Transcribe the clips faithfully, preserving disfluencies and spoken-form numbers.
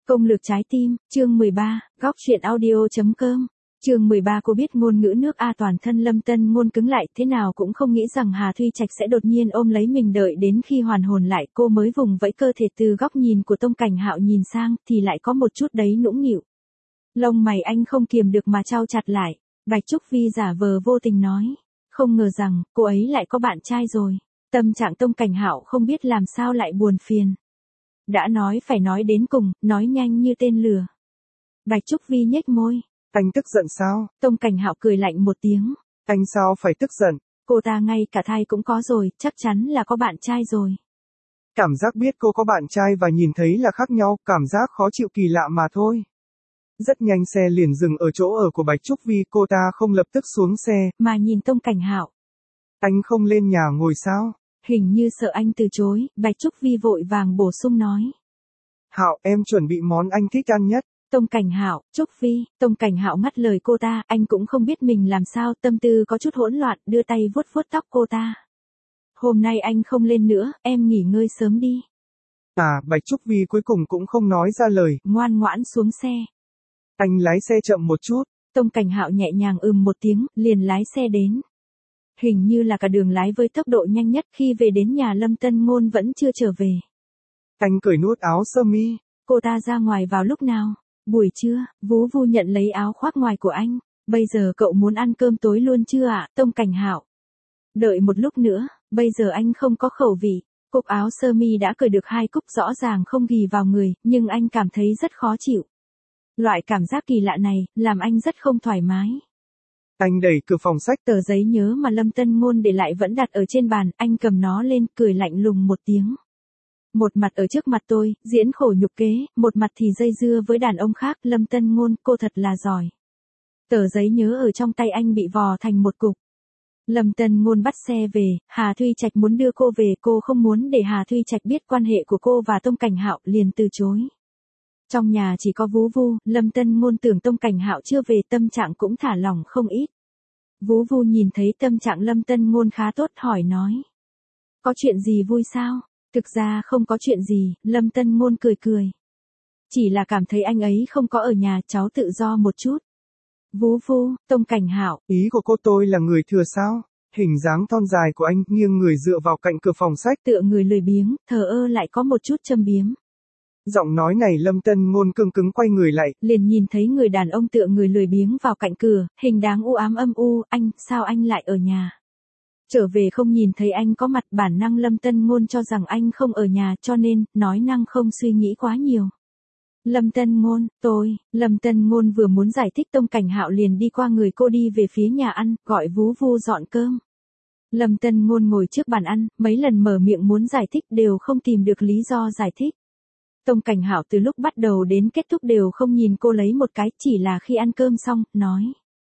Công lược trái tim, chương mười ba, góc truyện audio.com. Chương mười ba. Cô biết ngôn ngữ nước A. Toàn thân Lâm Tân Ngôn cứng lại, thế nào cũng không nghĩ rằng Hà Thuy Trạch sẽ đột nhiên ôm lấy mình, đợi đến khi hoàn hồn lại, cô mới vùng vẫy cơ thể từ góc nhìn của Tông Cảnh Hạo nhìn sang, thì lại có một chút đấy nũng nịu. Lông mày anh không kiềm được mà chau chặt lại. Bạch Trúc Vi giả vờ vô tình nói, không ngờ rằng cô ấy lại có bạn trai rồi. Tâm trạng Tông Cảnh Hạo không biết làm sao lại buồn phiền. Đã nói phải nói đến cùng, nói nhanh như tên lửa. Bạch Trúc Vi nhếch môi. Anh tức giận sao? Tông Cảnh Hạo cười lạnh một tiếng. Anh sao phải tức giận? Cô ta ngay cả thai cũng có rồi, chắc chắn là có bạn trai rồi. Cảm giác biết cô có bạn trai và nhìn thấy là khác nhau, cảm giác khó chịu kỳ lạ mà thôi. Rất nhanh xe liền dừng ở chỗ ở của Bạch Trúc Vi, cô ta không lập tức xuống xe, mà nhìn Tông Cảnh Hạo. Anh không lên nhà ngồi sao? Hình như sợ anh từ chối, Bạch Trúc Vi vội vàng bổ sung nói. Hạo, em chuẩn bị món anh thích ăn nhất. Tông Cảnh Hạo, Trúc Vi, Tông Cảnh Hạo ngắt lời cô ta, anh cũng không biết mình làm sao, tâm tư có chút hỗn loạn, đưa tay vuốt vuốt tóc cô ta. Hôm nay anh không lên nữa, em nghỉ ngơi sớm đi. À, Bạch Trúc Vi cuối cùng cũng không nói ra lời. Ngoan ngoãn xuống xe. Anh lái xe chậm một chút. Tông Cảnh Hạo nhẹ nhàng ừm một tiếng, liền lái xe đến. Hình như là cả đường lái với tốc độ nhanh nhất, khi về đến nhà Lâm Tân Ngôn vẫn chưa trở về. Anh cởi nút áo sơ mi. Cô ta ra ngoài vào lúc nào? Buổi trưa, Vú Vu nhận lấy áo khoác ngoài của anh. Bây giờ cậu muốn ăn cơm tối luôn chưa ạ, Tông Cảnh Hạo? Đợi một lúc nữa, bây giờ anh không có khẩu vị. Cúc áo sơ mi đã cởi được hai cúc, rõ ràng không ghì vào người, nhưng anh cảm thấy rất khó chịu. Loại cảm giác kỳ lạ này, làm anh rất không thoải mái. Anh đẩy cửa phòng sách, tờ giấy nhớ mà Lâm Tân Ngôn để lại vẫn đặt ở trên bàn, anh cầm nó lên, cười lạnh lùng một tiếng. Một mặt ở trước mặt tôi, diễn khổ nhục kế, một mặt thì dây dưa với đàn ông khác, Lâm Tân Ngôn, cô thật là giỏi. Tờ giấy nhớ ở trong tay anh bị vò thành một cục. Lâm Tân Ngôn bắt xe về, Hà Thuy Trạch muốn đưa cô về, cô không muốn để Hà Thuy Trạch biết quan hệ của cô và Tông Cảnh Hạo, liền từ chối. Trong nhà chỉ có Vú Vu, Lâm Tân Ngôn tưởng Tông Cảnh Hạo chưa về, tâm trạng cũng thả lỏng không ít. Vú Vu nhìn thấy tâm trạng Lâm Tân Ngôn khá tốt, hỏi nói. Có chuyện gì vui sao? Thực ra không có chuyện gì, Lâm Tân Ngôn cười cười. Chỉ là cảm thấy anh ấy không có ở nhà, cháu tự do một chút. Vú Vu, Tông Cảnh Hạo. Ý của cô tôi là người thừa sao? Hình dáng thon dài của anh nghiêng người dựa vào cạnh cửa phòng sách. Tựa người lười biếng, thờ ơ lại có một chút châm biếm. Giọng nói này Lâm Tân Ngôn cứng cứng quay người lại. Liền nhìn thấy người đàn ông tựa người lười biếng vào cạnh cửa, hình dáng u ám âm u, anh, sao anh lại ở nhà? Trở về không nhìn thấy anh có mặt, bản năng Lâm Tân Ngôn cho rằng anh không ở nhà, cho nên, nói năng không suy nghĩ quá nhiều. Lâm Tân Ngôn, tôi, Lâm Tân Ngôn vừa muốn giải thích, Tông Cảnh Hạo liền đi qua người cô đi về phía nhà ăn, gọi Vú Vu dọn cơm. Lâm Tân Ngôn ngồi trước bàn ăn, mấy lần mở miệng muốn giải thích đều không tìm được lý do giải thích. Tông Cảnh Hạo từ lúc bắt đầu đến kết thúc đều không nhìn cô lấy một cái, chỉ là khi ăn cơm xong, nói.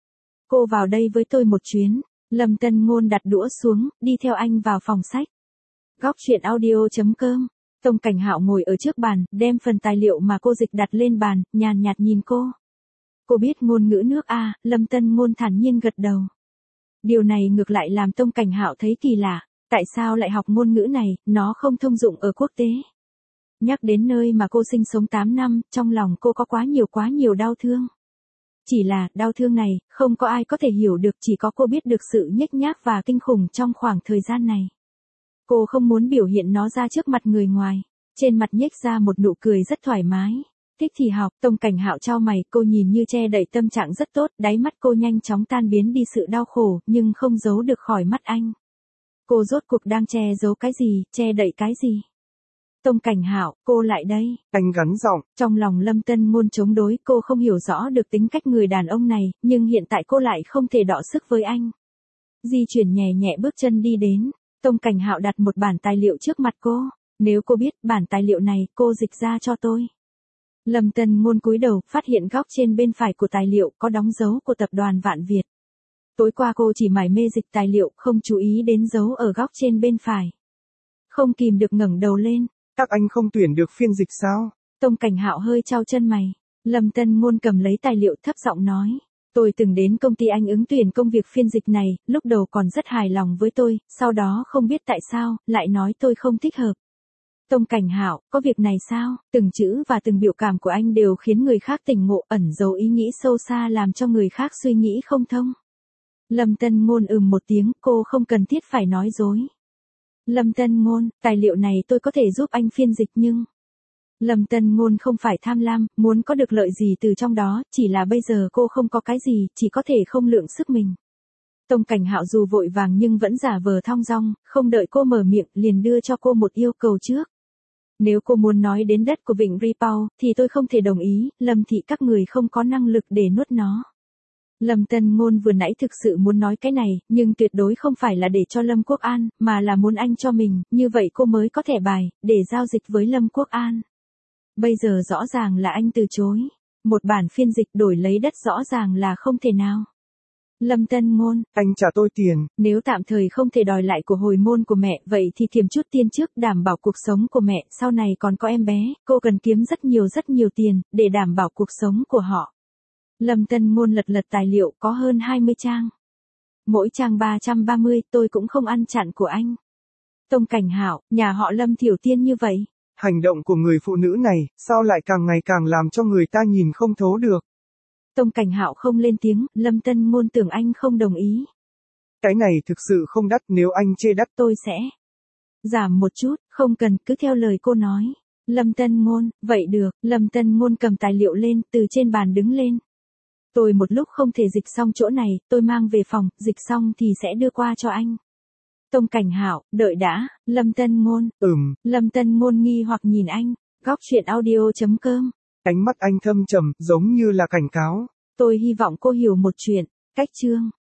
Cô vào đây với tôi một chuyến. Lâm Tân Ngôn đặt đũa xuống, đi theo anh vào phòng sách. Góc truyện audio.com. Tông Cảnh Hạo ngồi ở trước bàn, đem phần tài liệu mà cô dịch đặt lên bàn, nhàn nhạt nhìn cô. Cô biết ngôn ngữ nước A, Lâm Tân Ngôn thản nhiên gật đầu. Điều này ngược lại làm Tông Cảnh Hạo thấy kỳ lạ, tại sao lại học ngôn ngữ này, nó không thông dụng ở quốc tế. Nhắc đến nơi mà cô sinh sống tám năm, trong lòng cô có quá nhiều quá nhiều đau thương. Chỉ là, đau thương này, không có ai có thể hiểu được, chỉ có cô biết được sự nhếch nhác và kinh khủng trong khoảng thời gian này. Cô không muốn biểu hiện nó ra trước mặt người ngoài. Trên mặt nhếch ra một nụ cười rất thoải mái. Thích thì học, Tông Cảnh Hạo chau mày, cô nhìn như che đậy tâm trạng rất tốt, đáy mắt cô nhanh chóng tan biến đi sự đau khổ, nhưng không giấu được khỏi mắt anh. Cô rốt cuộc đang che giấu cái gì, che đậy cái gì? Tông Cảnh Hạo, cô lại đây. Anh gắn giọng. Trong lòng Lâm Tân Ngôn chống đối, cô không hiểu rõ được tính cách người đàn ông này, nhưng hiện tại cô lại không thể đọ sức với anh. Di chuyển nhẹ nhẹ bước chân đi đến. Tông Cảnh Hạo đặt một bản tài liệu trước mặt cô. Nếu cô biết bản tài liệu này, cô dịch ra cho tôi. Lâm Tân Ngôn cúi đầu, phát hiện góc trên bên phải của tài liệu có đóng dấu của tập đoàn Vạn Việt. Tối qua cô chỉ mải mê dịch tài liệu, không chú ý đến dấu ở góc trên bên phải. Không kìm được ngẩng đầu lên. Các anh không tuyển được phiên dịch sao? Tông Cảnh Hạo hơi chau chân mày. Lâm Tân Ngôn cầm lấy tài liệu, thấp giọng nói. Tôi từng đến công ty anh ứng tuyển công việc phiên dịch này, lúc đầu còn rất hài lòng với tôi, sau đó không biết tại sao, lại nói tôi không thích hợp. Tông Cảnh Hạo, có việc này sao? Từng chữ và từng biểu cảm của anh đều khiến người khác tỉnh ngộ, ẩn giấu ý nghĩ sâu xa làm cho người khác suy nghĩ không thông. Lâm Tân Ngôn ừm một tiếng, cô không cần thiết phải nói dối. Lâm Tân Ngôn, tài liệu này tôi có thể giúp anh phiên dịch nhưng... Lâm Tân Ngôn không phải tham lam, muốn có được lợi gì từ trong đó, chỉ là bây giờ cô không có cái gì, chỉ có thể không lượng sức mình. Tông Cảnh Hạo dù vội vàng nhưng vẫn giả vờ thong dong, không đợi cô mở miệng, liền đưa cho cô một yêu cầu trước. Nếu cô muốn nói đến đất của Vịnh Ripau, thì tôi không thể đồng ý, Lâm thị các người không có năng lực để nuốt nó. Lâm Tân Ngôn vừa nãy thực sự muốn nói cái này, nhưng tuyệt đối không phải là để cho Lâm Quốc An, mà là muốn anh cho mình, như vậy cô mới có thẻ bài, để giao dịch với Lâm Quốc An. Bây giờ rõ ràng là anh từ chối. Một bản phiên dịch đổi lấy đất rõ ràng là không thể nào. Lâm Tân Ngôn, anh trả tôi tiền. Nếu tạm thời không thể đòi lại của hồi môn của mẹ, vậy thì kiếm chút tiền trước đảm bảo cuộc sống của mẹ, sau này còn có em bé, cô cần kiếm rất nhiều rất nhiều tiền, để đảm bảo cuộc sống của họ. Lâm Tân Ngôn lật lật tài liệu có hơn hai mươi trang. Mỗi trang ba trăm ba mươi, tôi cũng không ăn chặn của anh. Tông Cảnh Hạo, nhà họ Lâm thiểu tiên như vậy. Hành động của người phụ nữ này, sao lại càng ngày càng làm cho người ta nhìn không thấu được. Tông Cảnh Hạo không lên tiếng, Lâm Tân Ngôn tưởng anh không đồng ý. Cái này thực sự không đắt, nếu anh chê đắt tôi sẽ giảm một chút, không cần, cứ theo lời cô nói. Lâm Tân Ngôn, vậy được, Lâm Tân Ngôn cầm tài liệu lên, từ trên bàn đứng lên. Tôi một lúc không thể dịch xong chỗ này, tôi mang về phòng, dịch xong thì sẽ đưa qua cho anh. Tông Cảnh Hạo, đợi đã, Lâm Tân Ngôn. Ừm. Lâm Tân Ngôn nghi hoặc nhìn anh, góc truyện audio chấm com. Ánh mắt anh thâm trầm, giống như là cảnh cáo. Tôi hy vọng cô hiểu một chuyện, cách chương.